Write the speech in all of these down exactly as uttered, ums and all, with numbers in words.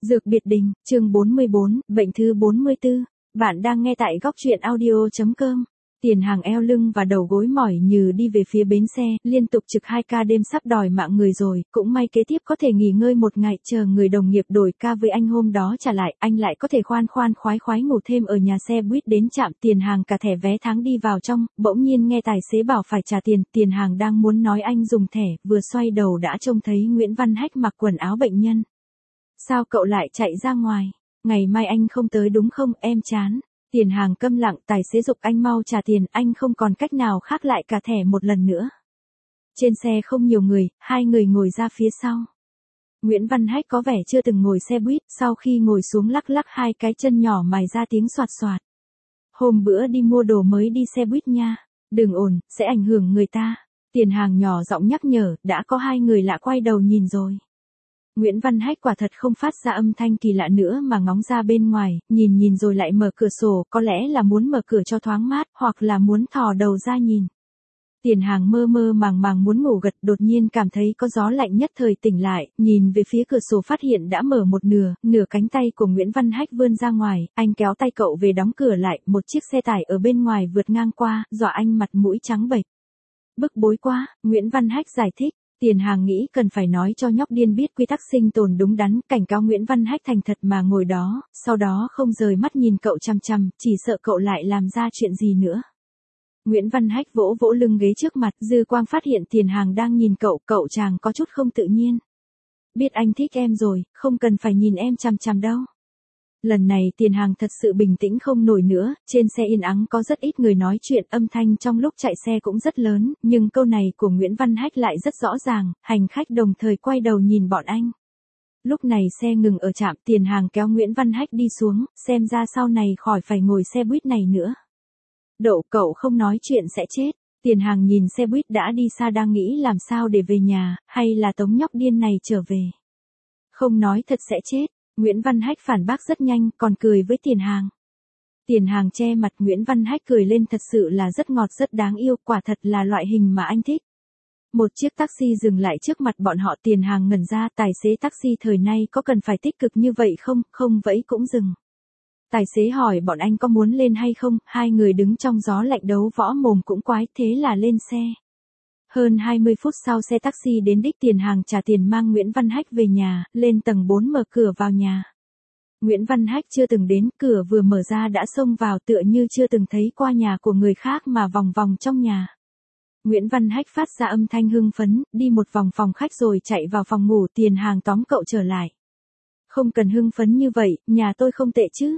Dược biệt đình, chương bốn mươi bốn, bệnh thứ bốn mươi tư. Bạn đang nghe tại góc truyện audio chấm com. Tiền Hàng eo lưng và đầu gối mỏi nhừ đi về phía bến xe, liên tục trực hai ca đêm sắp đòi mạng người rồi, cũng may kế tiếp có thể nghỉ ngơi một ngày, chờ người đồng nghiệp đổi ca với anh hôm đó trả lại, anh lại có thể khoan khoan khoái khoái ngủ thêm ở nhà xe buýt đến trạm. Tiền Hàng cả thẻ vé tháng đi vào trong, bỗng nhiên nghe tài xế bảo phải trả tiền, Tiền Hàng đang muốn nói anh dùng thẻ, vừa xoay đầu đã trông thấy Nguyễn Văn Hách mặc quần áo bệnh nhân. Sao cậu lại chạy ra ngoài? Ngày mai anh không tới đúng không, em chán. Tiền Hàng câm lặng, tài xế giục anh mau trả tiền, anh không còn cách nào khác lại cả thẻ một lần nữa. Trên xe không nhiều người, hai người ngồi ra phía sau. Nguyễn Văn Hách có vẻ chưa từng ngồi xe buýt, sau khi ngồi xuống lắc lắc hai cái chân nhỏ mài ra tiếng soạt soạt. Hôm bữa đi mua đồ mới đi xe buýt nha, đừng ồn, sẽ ảnh hưởng người ta. Tiền Hàng nhỏ giọng nhắc nhở, đã có hai người lạ quay đầu nhìn rồi. Nguyễn Văn Hách quả thật không phát ra âm thanh kỳ lạ nữa mà ngóng ra bên ngoài, nhìn nhìn rồi lại mở cửa sổ, có lẽ là muốn mở cửa cho thoáng mát, hoặc là muốn thò đầu ra nhìn. Tiền Hàng mơ mơ màng màng muốn ngủ gật, đột nhiên cảm thấy có gió lạnh, nhất thời tỉnh lại, nhìn về phía cửa sổ phát hiện đã mở một nửa, nửa cánh tay của Nguyễn Văn Hách vươn ra ngoài, anh kéo tay cậu về đóng cửa lại, một chiếc xe tải ở bên ngoài vượt ngang qua, dọa anh mặt mũi trắng bệch. Bức bối quá, Nguyễn Văn Hách giải thích. Tiền Hàng nghĩ cần phải nói cho nhóc điên biết quy tắc sinh tồn đúng đắn, cảnh cáo Nguyễn Văn Hách thành thật mà ngồi đó, sau đó không rời mắt nhìn cậu chằm chằm, chỉ sợ cậu lại làm ra chuyện gì nữa. Nguyễn Văn Hách vỗ vỗ lưng ghế trước mặt, dư quang phát hiện Tiền Hàng đang nhìn cậu, cậu chàng có chút không tự nhiên. Biết anh thích em rồi, không cần phải nhìn em chằm chằm đâu. Lần này Tiền Hàng thật sự bình tĩnh không nổi nữa, trên xe yên ắng có rất ít người nói chuyện, âm thanh trong lúc chạy xe cũng rất lớn, nhưng câu này của Nguyễn Văn Hách lại rất rõ ràng, hành khách đồng thời quay đầu nhìn bọn anh. Lúc này xe ngừng ở trạm, Tiền Hàng kéo Nguyễn Văn Hách đi xuống, xem ra sau này khỏi phải ngồi xe buýt này nữa. Đậu, cậu không nói chuyện sẽ chết. Tiền Hàng nhìn xe buýt đã đi xa đang nghĩ làm sao để về nhà, hay là tống nhóc điên này trở về. Không nói thật sẽ chết. Nguyễn Văn Hách phản bác rất nhanh, còn cười với Tiền Hàng. Tiền Hàng che mặt, Nguyễn Văn Hách cười lên, thật sự là rất ngọt rất đáng yêu, quả thật là loại hình mà anh thích. Một chiếc taxi dừng lại trước mặt bọn họ, Tiền Hàng ngẩn ra, tài xế taxi thời nay có cần phải tích cực như vậy không, không vẫy cũng dừng. Tài xế hỏi bọn anh có muốn lên hay không, hai người đứng trong gió lạnh đấu võ mồm cũng quái, thế là lên xe. Hơn hai mươi phút sau xe taxi đến đích, Tiền Hàng trả tiền mang Nguyễn Văn Hách về nhà, lên tầng bốn mở cửa vào nhà. Nguyễn Văn Hách chưa từng đến, cửa vừa mở ra đã xông vào tựa như chưa từng thấy qua nhà của người khác mà vòng vòng trong nhà. Nguyễn Văn Hách phát ra âm thanh hưng phấn, đi một vòng phòng khách rồi chạy vào phòng ngủ, Tiền Hàng tóm cậu trở lại. Không cần hưng phấn như vậy, nhà tôi không tệ chứ.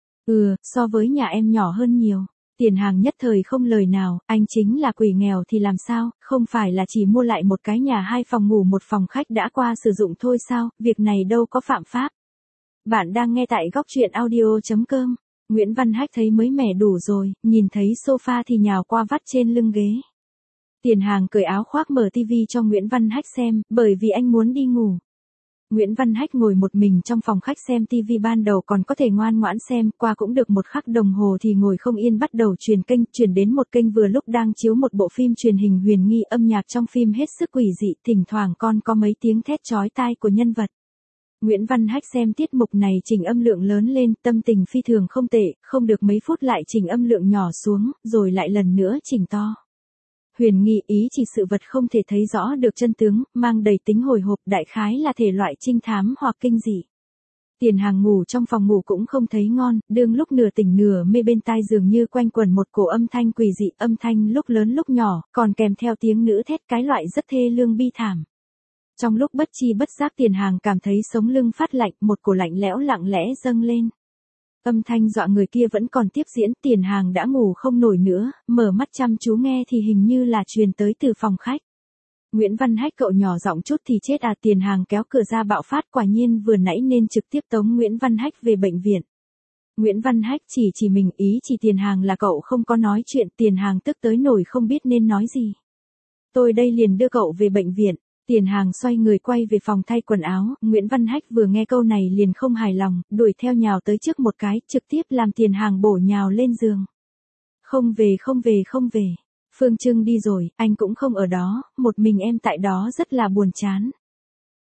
Ừ, so với nhà em nhỏ hơn nhiều. Tiền Hàng nhất thời không lời nào, anh chính là quỷ nghèo thì làm sao, không phải là chỉ mua lại một cái nhà hai phòng ngủ một phòng khách đã qua sử dụng thôi sao, việc này đâu có phạm pháp. Bạn đang nghe tại góc truyện audio chấm com. Nguyễn Văn Hách thấy mới mẻ đủ rồi, nhìn thấy sofa thì nhào qua vắt trên lưng ghế. Tiền Hàng cởi áo khoác mở tivi cho Nguyễn Văn Hách xem, bởi vì anh muốn đi ngủ. Nguyễn Văn Hách ngồi một mình trong phòng khách xem tivi, ban đầu còn có thể ngoan ngoãn xem, qua cũng được một khắc đồng hồ thì ngồi không yên, bắt đầu chuyển kênh, chuyển đến một kênh vừa lúc đang chiếu một bộ phim truyền hình huyền nghi, âm nhạc trong phim hết sức quỷ dị, thỉnh thoảng còn có mấy tiếng thét chói tai của nhân vật. Nguyễn Văn Hách xem tiết mục này chỉnh âm lượng lớn lên, tâm tình phi thường không tệ, không được mấy phút lại chỉnh âm lượng nhỏ xuống, rồi lại lần nữa chỉnh to. Huyền nghi ý chỉ sự vật không thể thấy rõ được chân tướng, mang đầy tính hồi hộp, đại khái là thể loại trinh thám hoặc kinh dị. Tiền Hàng ngủ trong phòng ngủ cũng không thấy ngon, đương lúc nửa tỉnh nửa mê bên tai dường như quanh quẩn một cổ âm thanh quỷ dị, âm thanh lúc lớn lúc nhỏ, còn kèm theo tiếng nữ thét, cái loại rất thê lương bi thảm. Trong lúc bất chi bất giác Tiền Hàng cảm thấy sống lưng phát lạnh, một cổ lạnh lẽo lặng lẽ dâng lên. Âm thanh dọa người kia vẫn còn tiếp diễn, Tiền Hàng đã ngủ không nổi nữa, mở mắt chăm chú nghe thì hình như là truyền tới từ phòng khách. Nguyễn Văn Hách, cậu nhỏ giọng chút thì chết à. Tiền Hàng kéo cửa ra bạo phát, quả nhiên vừa nãy nên trực tiếp tống Nguyễn Văn Hách về bệnh viện. Nguyễn Văn Hách chỉ chỉ mình, ý chỉ Tiền Hàng là cậu không có nói chuyện, Tiền Hàng tức tới nổi không biết nên nói gì. Tôi đây liền đưa cậu về bệnh viện. Tiền Hàng xoay người quay về phòng thay quần áo, Nguyễn Văn Hách vừa nghe câu này liền không hài lòng, đuổi theo nhào tới trước một cái, trực tiếp làm Tiền Hàng bổ nhào lên giường. Không về không về không về. Phương Trưng đi rồi, anh cũng không ở đó, một mình em tại đó rất là buồn chán.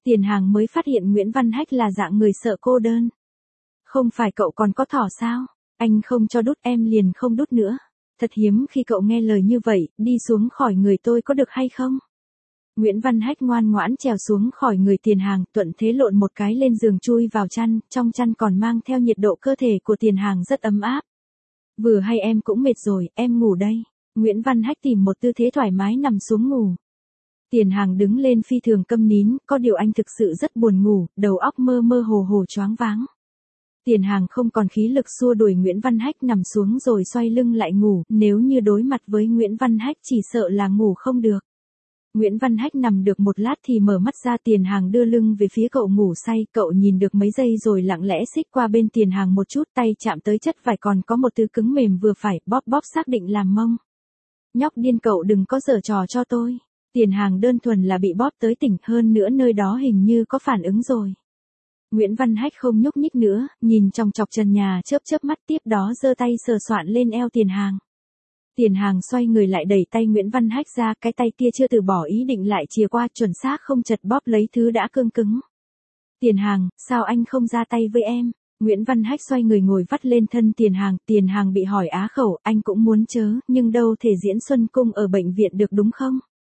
Tiền Hàng mới phát hiện Nguyễn Văn Hách là dạng người sợ cô đơn. Không phải cậu còn có thỏ sao? Anh không cho đút em liền không đút nữa. Thật hiếm khi cậu nghe lời như vậy, đi xuống khỏi người tôi có được hay không? Nguyễn Văn Hách ngoan ngoãn trèo xuống khỏi người Tiền Hàng, thuận thế lộn một cái lên giường chui vào chăn, trong chăn còn mang theo nhiệt độ cơ thể của Tiền Hàng rất ấm áp. Vừa hay em cũng mệt rồi, em ngủ đây. Nguyễn Văn Hách tìm một tư thế thoải mái nằm xuống ngủ. Tiền Hàng đứng lên phi thường câm nín, có điều anh thực sự rất buồn ngủ, đầu óc mơ mơ hồ hồ choáng váng. Tiền Hàng không còn khí lực xua đuổi Nguyễn Văn Hách nằm xuống rồi xoay lưng lại ngủ, nếu như đối mặt với Nguyễn Văn Hách chỉ sợ là ngủ không được. Nguyễn Văn Hách nằm được một lát thì mở mắt ra. Tiền Hàng đưa lưng về phía cậu ngủ say, cậu nhìn được mấy giây rồi lặng lẽ xích qua bên Tiền Hàng một chút, tay chạm tới chất vải còn có một thứ cứng mềm vừa phải, bóp bóp xác định làm mông. Nhóc điên cậu đừng có giở trò cho tôi. Tiền Hàng đơn thuần là bị bóp tới tỉnh, hơn nữa nơi đó hình như có phản ứng rồi. Nguyễn Văn Hách không nhúc nhích nữa, nhìn chòng chọc trần nhà chớp chớp mắt, tiếp đó giơ tay sờ soạn lên eo Tiền Hàng. Tiền Hàng xoay người lại đẩy tay Nguyễn Văn Hách ra, cái tay kia chưa từ bỏ ý định lại chìa qua, chuẩn xác không chật bóp lấy thứ đã cương cứng. Tiền Hàng, sao anh không ra tay với em? Nguyễn Văn Hách xoay người ngồi vắt lên thân Tiền Hàng, Tiền Hàng bị hỏi á khẩu, anh cũng muốn chớ, nhưng đâu thể diễn Xuân Cung ở bệnh viện được đúng không?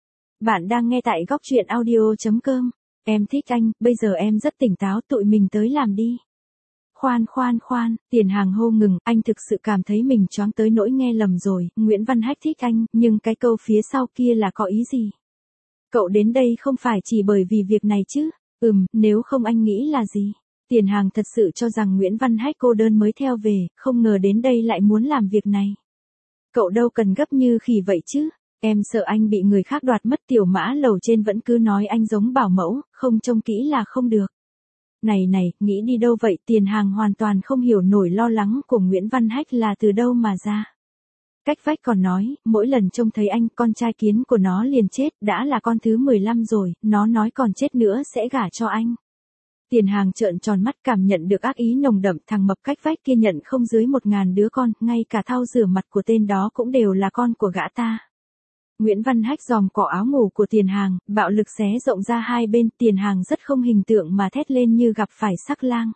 Bạn đang nghe tại góc truyện audio chấm com. Em thích anh, bây giờ em rất tỉnh táo, tụi mình tới làm đi. Khoan khoan khoan, Tiền Hàng hô ngừng, anh thực sự cảm thấy mình choáng tới nỗi nghe lầm rồi, Nguyễn Văn Hách thích anh, nhưng cái câu phía sau kia là có ý gì? Cậu đến đây không phải chỉ bởi vì việc này chứ? Ừm, nếu không anh nghĩ là gì? Tiền Hàng thật sự cho rằng Nguyễn Văn Hách cô đơn mới theo về, không ngờ đến đây lại muốn làm việc này. Cậu đâu cần gấp như khỉ vậy chứ? Em sợ anh bị người khác đoạt mất. Tiểu Mã lầu trên vẫn cứ nói anh giống bảo mẫu, không trông kỹ là không được. Này này, nghĩ đi đâu vậy? Tiền Hàng hoàn toàn không hiểu nổi lo lắng của Nguyễn Văn Hách là từ đâu mà ra. Cách vách còn nói, mỗi lần trông thấy anh, con trai kiến của nó liền chết, đã là con thứ mười lăm rồi, nó nói còn chết nữa sẽ gả cho anh. Tiền Hàng trợn tròn mắt, cảm nhận được ác ý nồng đậm, thằng mập cách vách kia nhận không dưới một ngàn đứa con, ngay cả thau rửa mặt của tên đó cũng đều là con của gã ta. Nguyễn Văn Hách giòm cỏ áo ngủ của Tiền Hàng, bạo lực xé rộng ra hai bên. Tiền Hàng rất không hình tượng mà thét lên như gặp phải sắc lang.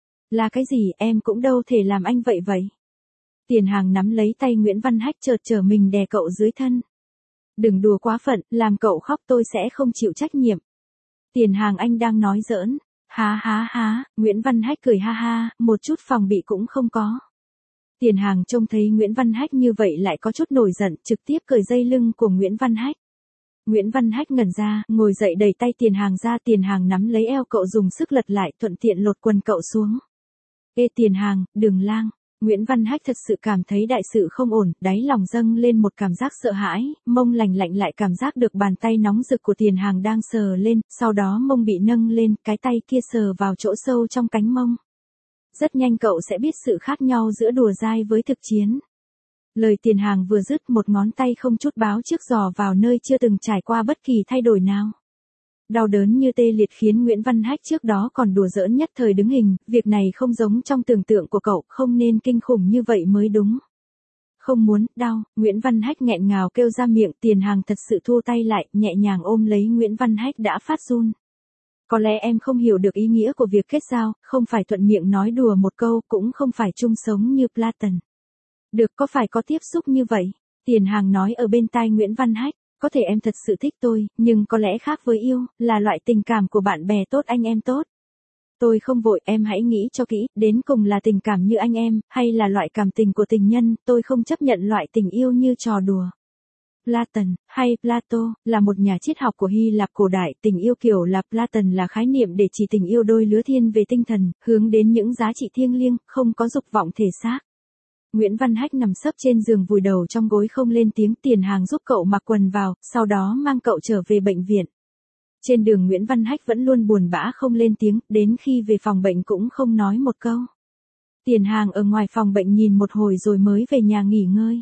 Là cái gì, em cũng đâu thể làm anh vậy vậy. Tiền Hàng nắm lấy tay Nguyễn Văn Hách chợt trở mình đè cậu dưới thân. Đừng đùa quá phận, làm cậu khóc tôi sẽ không chịu trách nhiệm. Tiền Hàng, anh đang nói giỡn. Há há há, Nguyễn Văn Hách cười ha ha, một chút phòng bị cũng không có. Tiền Hàng trông thấy Nguyễn Văn Hách như vậy lại có chút nổi giận, trực tiếp cởi dây lưng của Nguyễn Văn Hách. Nguyễn Văn Hách ngẩn ra, ngồi dậy đẩy tay Tiền Hàng ra. Tiền Hàng nắm lấy eo cậu dùng sức lật lại, thuận tiện lột quần cậu xuống. Ê Tiền Hàng, đừng lang. Nguyễn Văn Hách thật sự cảm thấy đại sự không ổn, đáy lòng dâng lên một cảm giác sợ hãi, mông lành lạnh lại cảm giác được bàn tay nóng rực của Tiền Hàng đang sờ lên, sau đó mông bị nâng lên, cái tay kia sờ vào chỗ sâu trong cánh mông. Rất nhanh cậu sẽ biết sự khác nhau giữa đùa dai với thực chiến. Lời Tiền Hàng vừa dứt, một ngón tay không chút báo trước giò vào nơi chưa từng trải qua bất kỳ thay đổi nào. Đau đớn như tê liệt khiến Nguyễn Văn Hách trước đó còn đùa giỡn nhất thời đứng hình, việc này không giống trong tưởng tượng của cậu, không nên kinh khủng như vậy mới đúng. Không muốn, đau, Nguyễn Văn Hách nghẹn ngào kêu ra miệng. Tiền Hàng thật sự thua tay lại, nhẹ nhàng ôm lấy Nguyễn Văn Hách đã phát run. Có lẽ em không hiểu được ý nghĩa của việc kết giao, không phải thuận miệng nói đùa một câu, cũng không phải chung sống như Platon. Được, có phải có tiếp xúc như vậy? Tiền Hàng nói ở bên tai Nguyễn Văn Hách, có thể em thật sự thích tôi, nhưng có lẽ khác với yêu, là loại tình cảm của bạn bè tốt, anh em tốt. Tôi không vội, em hãy nghĩ cho kỹ, đến cùng là tình cảm như anh em, hay là loại cảm tình của tình nhân, tôi không chấp nhận loại tình yêu như trò đùa. Platon, hay Plato, là một nhà triết học của Hy Lạp cổ đại. Tình yêu kiểu là Platon là khái niệm để chỉ tình yêu đôi lứa thiên về tinh thần, hướng đến những giá trị thiêng liêng, không có dục vọng thể xác. Nguyễn Văn Hách nằm sấp trên giường vùi đầu trong gối không lên tiếng. Tiền Hàng giúp cậu mặc quần vào, sau đó mang cậu trở về bệnh viện. Trên đường Nguyễn Văn Hách vẫn luôn buồn bã không lên tiếng, đến khi về phòng bệnh cũng không nói một câu. Tiền Hàng ở ngoài phòng bệnh nhìn một hồi rồi mới về nhà nghỉ ngơi.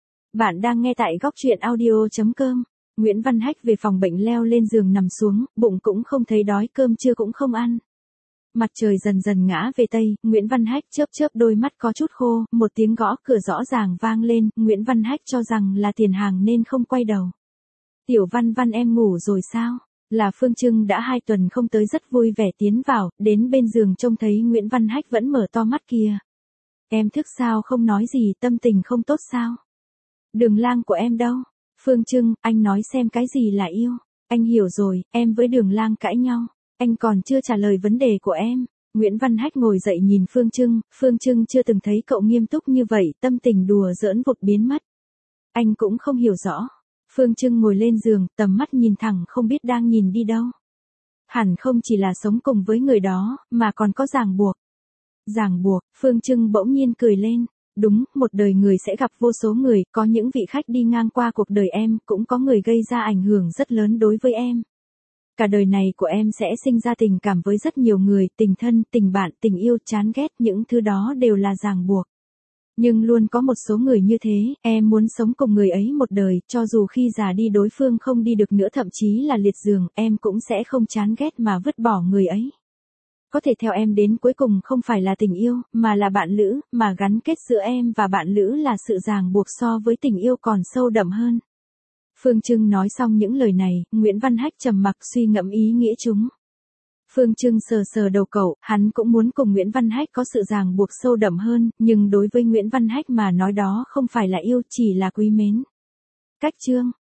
Bạn đang nghe tại góc truyện audio chấm com. Nguyễn Văn Hách về phòng bệnh leo lên giường nằm xuống, bụng cũng không thấy đói, cơm trưa cũng không ăn. Mặt trời dần dần ngã về tây, Nguyễn Văn Hách chớp chớp đôi mắt có chút khô, một tiếng gõ cửa rõ ràng vang lên, Nguyễn Văn Hách cho rằng là Tiền Hàng nên không quay đầu. Tiểu Văn Văn em ngủ rồi sao? Là Phương Trưng đã hai tuần không tới rất vui vẻ tiến vào, đến bên giường trông thấy Nguyễn Văn Hách vẫn mở to mắt kia. Em thức sao không nói gì, tâm tình không tốt sao? Đường Lang của em đâu? Phương Trưng, anh nói xem cái gì là yêu. Anh hiểu rồi, em với Đường Lang cãi nhau. Anh còn chưa trả lời vấn đề của em. Nguyễn Văn Hách ngồi dậy nhìn Phương Trưng, Phương Trưng chưa từng thấy cậu nghiêm túc như vậy, tâm tình đùa giỡn vụt biến mất. Anh cũng không hiểu rõ. Phương Trưng ngồi lên giường, tầm mắt nhìn thẳng không biết đang nhìn đi đâu. Hẳn không chỉ là sống cùng với người đó, mà còn có ràng buộc. Ràng buộc, Phương Trưng bỗng nhiên cười lên. Đúng, một đời người sẽ gặp vô số người, có những vị khách đi ngang qua cuộc đời em, cũng có người gây ra ảnh hưởng rất lớn đối với em. Cả đời này của em sẽ sinh ra tình cảm với rất nhiều người, tình thân, tình bạn, tình yêu, chán ghét, những thứ đó đều là ràng buộc. Nhưng luôn có một số người như thế, em muốn sống cùng người ấy một đời, cho dù khi già đi đối phương không đi được nữa thậm chí là liệt giường, em cũng sẽ không chán ghét mà vứt bỏ người ấy. Có thể theo em đến cuối cùng không phải là tình yêu, mà là bạn lữ, mà gắn kết giữa em và bạn lữ là sự ràng buộc so với tình yêu còn sâu đậm hơn. Phương Trưng nói xong những lời này, Nguyễn Văn Hách trầm mặc suy ngẫm ý nghĩa chúng. Phương Trưng sờ sờ đầu cậu, hắn cũng muốn cùng Nguyễn Văn Hách có sự ràng buộc sâu đậm hơn, nhưng đối với Nguyễn Văn Hách mà nói đó không phải là yêu, chỉ là quý mến. Cách chương